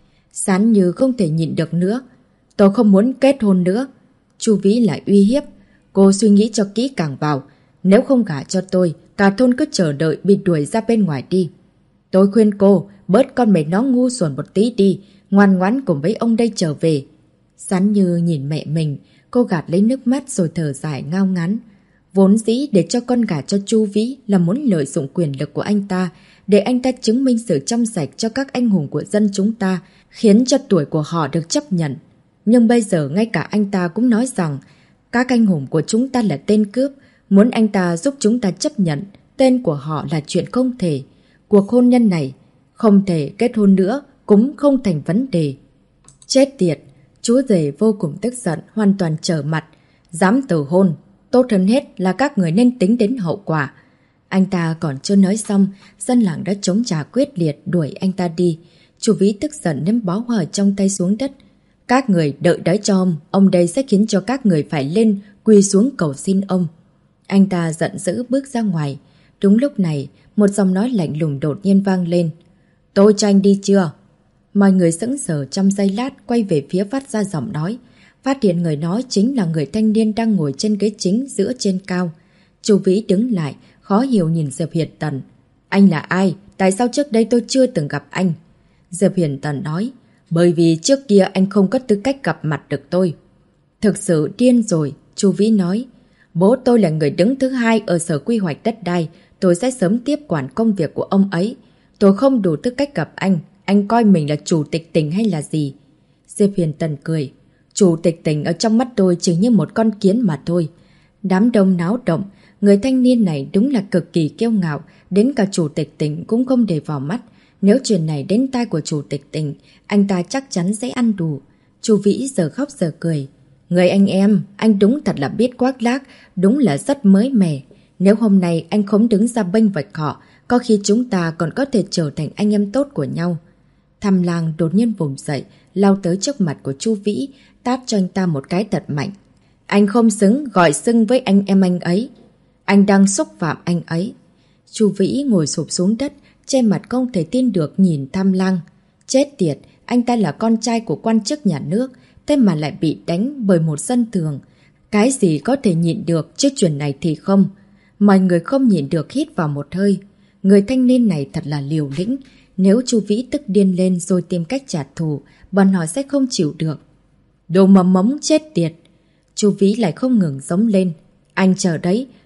Sán Như không thể nhịn được nữa. Tôi không muốn kết hôn nữa. Chu Vĩ lại uy hiếp. Cô suy nghĩ cho kỹ càng vào. Nếu không gả cho tôi, cả thôn cứ chờ đợi bị đuổi ra bên ngoài đi. Tôi khuyên cô, bớt con mẹ nó ngu xuẩn một tí đi, ngoan ngoãn cùng với ông đây trở về. Sán Như nhìn mẹ mình, cô gạt lấy nước mắt rồi thở dài ngao ngán. Vốn dĩ để cho con gả cho Chu Vĩ là muốn lợi dụng quyền lực của anh ta, để anh ta chứng minh sự trong sạch cho các anh hùng của dân chúng ta, khiến cho tuổi của họ được chấp nhận. Nhưng bây giờ ngay cả anh ta cũng nói rằng các anh hùng của chúng ta là tên cướp, muốn anh ta giúp chúng ta chấp nhận tên của họ là chuyện không thể. Cuộc hôn nhân này không thể kết hôn nữa cũng không thành vấn đề. Chết tiệt, chú rể vô cùng tức giận, hoàn toàn trở mặt. Dám từ hôn, tốt hơn hết là các người nên tính đến hậu quả. Anh ta còn chưa nói xong, dân làng đã chống trả quyết liệt đuổi anh ta đi. Chu Vĩ tức giận ném bó hoa trong tay xuống đất. Các người đợi đấy cho ông đây sẽ khiến cho các người phải lên quỳ xuống cầu xin ông. Anh ta giận dữ bước ra ngoài. Đúng lúc này, một giọng nói lạnh lùng đột nhiên vang lên. Tôi cho anh đi chưa? Mọi người sững sờ trong giây lát quay về phía phát ra giọng nói. Phát hiện người nói chính là người thanh niên đang ngồi trên ghế chính giữa trên cao. Chu Vĩ đứng lại, khó hiểu nhìn Diệp Hiền Tần. Anh là ai? Tại sao trước đây tôi chưa từng gặp anh? Diệp Hiền Tần nói. Bởi vì trước kia anh không có tư cách gặp mặt được tôi. Thực sự điên rồi, Chu Vĩ nói. Bố tôi là người đứng thứ hai ở Sở Quy hoạch đất đai, tôi sẽ sớm tiếp quản công việc của ông ấy. Tôi không đủ tư cách gặp anh coi mình là chủ tịch tỉnh hay là gì? Diệp Hiền Tần cười. Chủ tịch tỉnh ở trong mắt tôi chỉ như một con kiến mà thôi. Đám đông náo động, người thanh niên này đúng là cực kỳ kiêu ngạo, đến cả chủ tịch tỉnh cũng không để vào mắt. Nếu chuyện này đến tai của chủ tịch tỉnh, anh ta chắc chắn sẽ ăn đủ. Chu Vĩ giờ khóc giờ cười. Người anh em, anh đúng thật là biết khoác lác, đúng là rất mới mẻ. Nếu hôm nay anh không đứng ra bênh vạch họ, có khi chúng ta còn có thể trở thành anh em tốt của nhau. Tham Lang đột nhiên vùng dậy, lao tới trước mặt của Chu Vĩ, tát cho anh ta một cái thật mạnh. Anh không xứng gọi xưng với anh em anh ấy. Anh đang xúc phạm anh ấy. Chu Vĩ ngồi sụp xuống đất, che mặt không thể tin được nhìn Tham Lang. Chết tiệt, anh ta là con trai của quan chức nhà nước, thế mà lại bị đánh bởi một dân thường. Cái gì có thể nhịn được chứ chuyện này thì không. Mọi người không nhịn được hít vào một hơi. Người thanh niên này thật là liều lĩnh. Nếu Chu Vĩ tức điên lên rồi tìm cách trả thù, bọn họ sẽ không chịu được. Đồ mầm mống chết tiệt. Chu Vĩ lại không ngừng giống lên. Anh chờ đấy,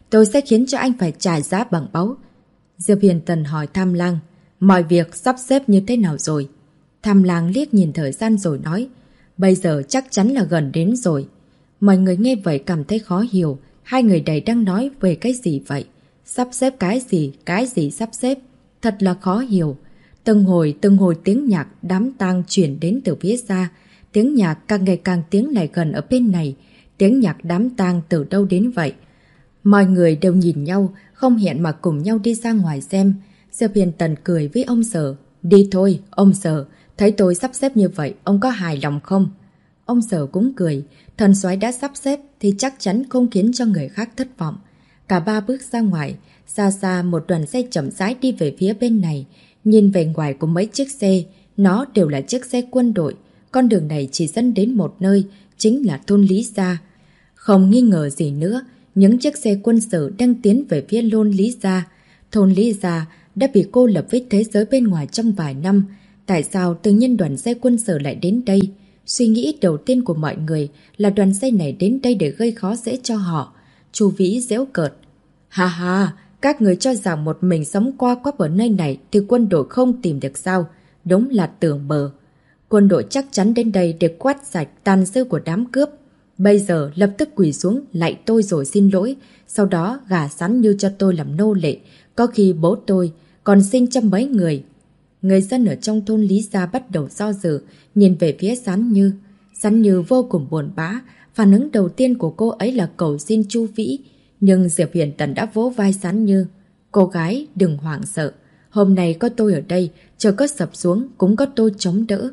tôi sẽ khiến cho anh phải trả giá bằng báu. Diệp Hiền Tần hỏi Tham Lang, mọi việc sắp xếp như thế nào rồi? Tham Lang liếc nhìn thời gian rồi nói, bây giờ chắc chắn là gần đến rồi. Mọi người nghe vậy cảm thấy khó hiểu, hai người này đang nói về cái gì vậy? Sắp xếp cái gì sắp xếp? Thật là khó hiểu. Từng hồi tiếng nhạc đám tang chuyển đến từ phía xa. Tiếng nhạc càng ngày càng tiến lại gần ở bên này. Tiếng nhạc đám tang từ đâu đến vậy? Mọi người đều nhìn nhau, không hẹn mà cùng nhau đi ra ngoài xem. Diệp Hiền Tần cười với ông Sở. Đi thôi, ông Sở, thấy tôi sắp xếp như vậy, ông có hài lòng không? Ông Sở cũng cười, thần soái đã sắp xếp thì chắc chắn không khiến cho người khác thất vọng. Cả ba bước ra ngoài, xa xa một đoàn xe chậm rãi đi về phía bên này. Nhìn về ngoài của mấy chiếc xe, nó đều là chiếc xe quân đội. Con đường này chỉ dẫn đến một nơi, chính là thôn Lý Gia. Không nghi ngờ gì nữa, những chiếc xe quân sự đang tiến về phía thôn Lý Gia. Thôn Lý Gia đã bị cô lập với thế giới bên ngoài trong vài năm. Tại sao tự nhiên đoàn xe quân sự lại đến đây? Suy nghĩ đầu tiên của mọi người là đoàn xe này đến đây để gây khó dễ cho họ. Chu Vĩ giễu cợt. Ha ha, các người cho rằng một mình sống qua quắp ở nơi này thì quân đội không tìm được sao? Đúng là tưởng bờ. Quân đội chắc chắn đến đây để quát sạch tàn dư của đám cướp. Bây giờ lập tức quỳ xuống lạy tôi rồi xin lỗi. Sau đó gả Sán Như cho tôi làm nô lệ. Có khi bố tôi còn sinh cho mấy người. Người dân ở trong thôn Lý Gia bắt đầu do dự, nhìn về phía Sán Như. Sán Như vô cùng buồn bã. Phản ứng đầu tiên của cô ấy là cầu xin Chu Vĩ. Nhưng Diệp Hiền Tần đã vỗ vai Sán Như. Cô gái đừng hoảng sợ. Hôm nay có tôi ở đây, chờ có sập xuống cũng có tôi chống đỡ.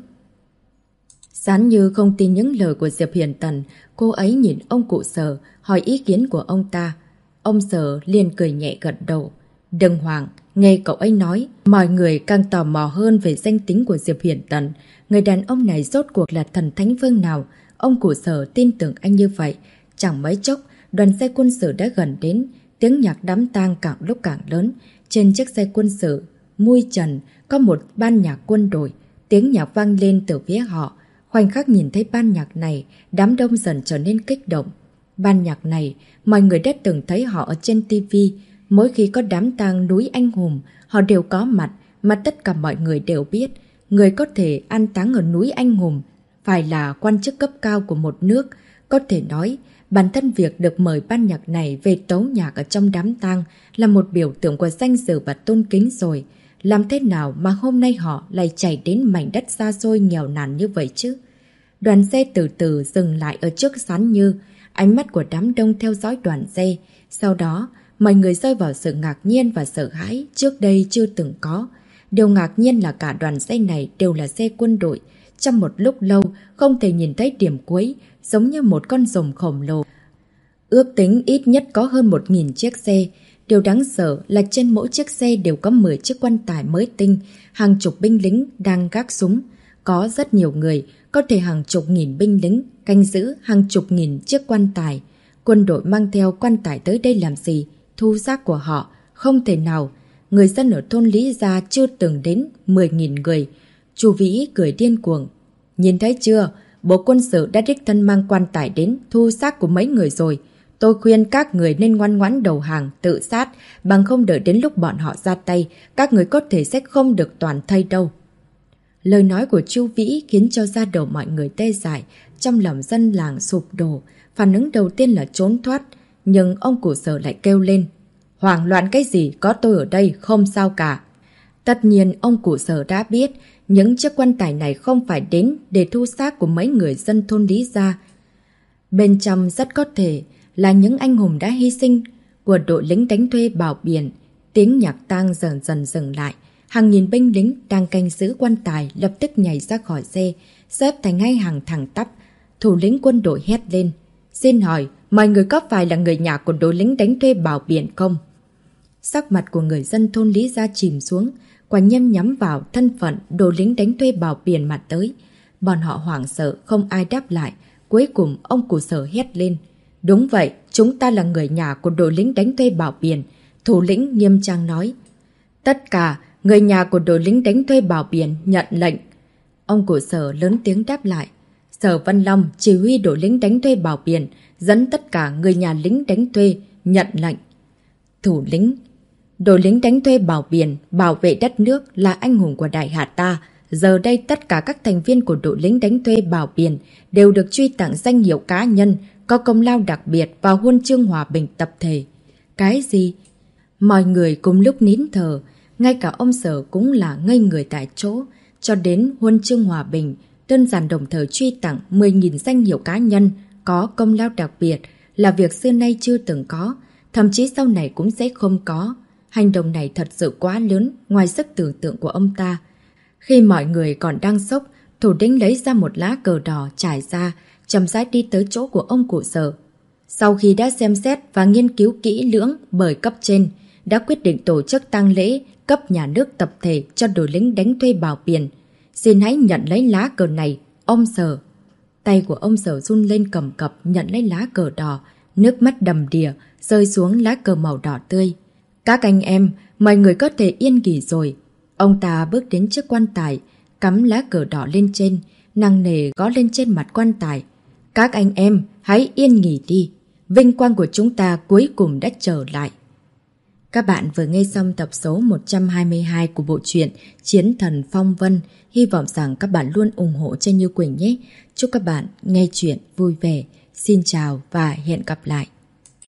Sán Như không tin những lời của Diệp Hiền Tần. Cô ấy nhìn ông cụ Sở, hỏi ý kiến của ông ta. Ông Sở liền cười nhẹ gật đầu. Đừng hoảng, nghe cậu ấy nói. Mọi người càng tò mò hơn về danh tính của Diệp Hiền Tần. Người đàn ông này rốt cuộc là thần thánh phương nào? Ông cụ Sở tin tưởng anh như vậy. Chẳng mấy chốc, đoàn xe quân sự đã gần đến. Tiếng nhạc đám tang càng lúc càng lớn. Trên chiếc xe quân sự, mui trần, có một ban nhạc quân đội. Tiếng nhạc vang lên từ phía họ. Khoảnh khắc nhìn thấy ban nhạc này, đám đông dần trở nên kích động. Ban nhạc này, mọi người đã từng thấy họ ở trên TV. Mỗi khi có đám tang núi anh hùng, họ đều có mặt, mà tất cả mọi người đều biết. Người có thể an táng ở núi anh hùng phải là quan chức cấp cao của một nước. Có thể nói, bản thân việc được mời ban nhạc này về tấu nhạc ở trong đám tang là một biểu tượng của danh dự và tôn kính rồi. Làm thế nào mà hôm nay họ lại chạy đến mảnh đất xa xôi nghèo nàn như vậy chứ? Đoàn xe từ từ dừng lại ở trước Sán Như. Ánh mắt của đám đông theo dõi đoàn xe. Sau đó, mọi người rơi vào sự ngạc nhiên và sợ hãi trước đây chưa từng có. Điều ngạc nhiên là cả đoàn xe này đều là xe quân đội. Trong một lúc lâu, không thể nhìn thấy điểm cuối, giống như một con rồng khổng lồ. Ước tính ít nhất có hơn 1.000 chiếc xe. Điều đáng sợ là trên mỗi chiếc xe đều có 10 chiếc quan tài mới tinh, hàng chục binh lính đang gác súng. Có rất nhiều người, có thể hàng chục nghìn binh lính, canh giữ hàng chục nghìn chiếc quan tài. Quân đội mang theo quan tài tới đây làm gì? Thu xác của họ? Không thể nào. Người dân ở thôn Lý Gia chưa từng đến 10.000 người. Chu Vĩ cười điên cuồng. Nhìn thấy chưa? Bộ quân sự đã đích thân mang quan tài đến thu xác của mấy người rồi. Tôi khuyên các người nên ngoan ngoãn đầu hàng, tự sát, bằng không đợi đến lúc bọn họ ra tay, các người có thể sẽ không được toàn thây đâu. Lời nói của Chu Vĩ khiến cho da đầu mọi người tê dại, trong lòng dân làng sụp đổ. Phản ứng đầu tiên là trốn thoát, nhưng ông cụ Sở lại kêu lên. Hoảng loạn cái gì, có tôi ở đây, không sao cả. Tất nhiên ông cụ Sở đã biết, những chiếc quan tài này không phải đến để thu xác của mấy người dân thôn Lý Gia. Bên trong rất có thể là những anh hùng đã hy sinh của đội lính đánh thuê Bảo Biển. Tiếng nhạc tang dần dần dừng lại. Hàng nghìn binh lính đang canh giữ quan tài lập tức nhảy ra khỏi xe, xếp thành hai hàng thẳng tắp. Thủ lĩnh quân đội hét lên. Xin hỏi, mọi người có phải là người nhà của đội lính đánh thuê Bảo Biển không? Sắc mặt của người dân thôn Lý Gia chìm xuống, quả nhiên nhắm vào thân phận đội lính đánh thuê Bảo Biển mà tới. Bọn họ hoảng sợ, không ai đáp lại. Cuối cùng ông cụ Sở hét lên. Đúng vậy, chúng ta là người nhà của đội lính đánh thuê Bảo Biển. Thủ lĩnh nghiêm trang nói. Tất cả người nhà của đội lính đánh thuê Bảo Biển nhận lệnh. Ông cụ Sở lớn tiếng đáp lại. Sở Văn Long chỉ huy đội lính đánh thuê Bảo Biển, dẫn tất cả người nhà lính đánh thuê nhận lệnh. thủ lĩnh. Đội lính đánh thuê Bảo Biển, bảo vệ đất nước là anh hùng của Đại Hà ta. Giờ đây tất cả các thành viên của đội lính đánh thuê Bảo Biển đều được truy tặng danh hiệu cá nhân, có công lao đặc biệt và huân chương hòa bình tập thể. Cái gì? Mọi người cùng lúc nín thở, ngay cả ông Sở cũng là ngây người tại chỗ. Cho đến huân chương hòa bình, đơn giản đồng thời truy tặng 10.000 danh hiệu cá nhân có công lao đặc biệt là việc xưa nay chưa từng có, thậm chí sau này cũng sẽ không có. Hành động này thật sự quá lớn, ngoài sức tưởng tượng của ông ta. Khi mọi người còn đang sốc, thủ lĩnh lấy ra một lá cờ đỏ trải ra, chậm rãi đi tới chỗ của ông cụ Sở. Sau khi đã xem xét và nghiên cứu kỹ lưỡng bởi cấp trên, đã quyết định tổ chức tang lễ cấp nhà nước tập thể cho đội lính đánh thuê Bảo Biển. Xin hãy nhận lấy lá cờ này, ông Sở. Tay của ông Sở run lên cầm cập nhận lấy lá cờ đỏ, nước mắt đầm đìa rơi xuống lá cờ màu đỏ tươi. Các anh em, mọi người có thể yên nghỉ rồi. Ông ta bước đến trước quan tài, cắm lá cờ đỏ lên trên, nặng nề gõ lên trên mặt quan tài. Các anh em, hãy yên nghỉ đi. Vinh quang của chúng ta cuối cùng đã trở lại. Các bạn vừa nghe xong tập số 122 của bộ truyện Chiến Thần Phong Vân. Hy vọng rằng các bạn luôn ủng hộ cho Như Quỳnh nhé. Chúc các bạn nghe chuyện vui vẻ. Xin chào và hẹn gặp lại.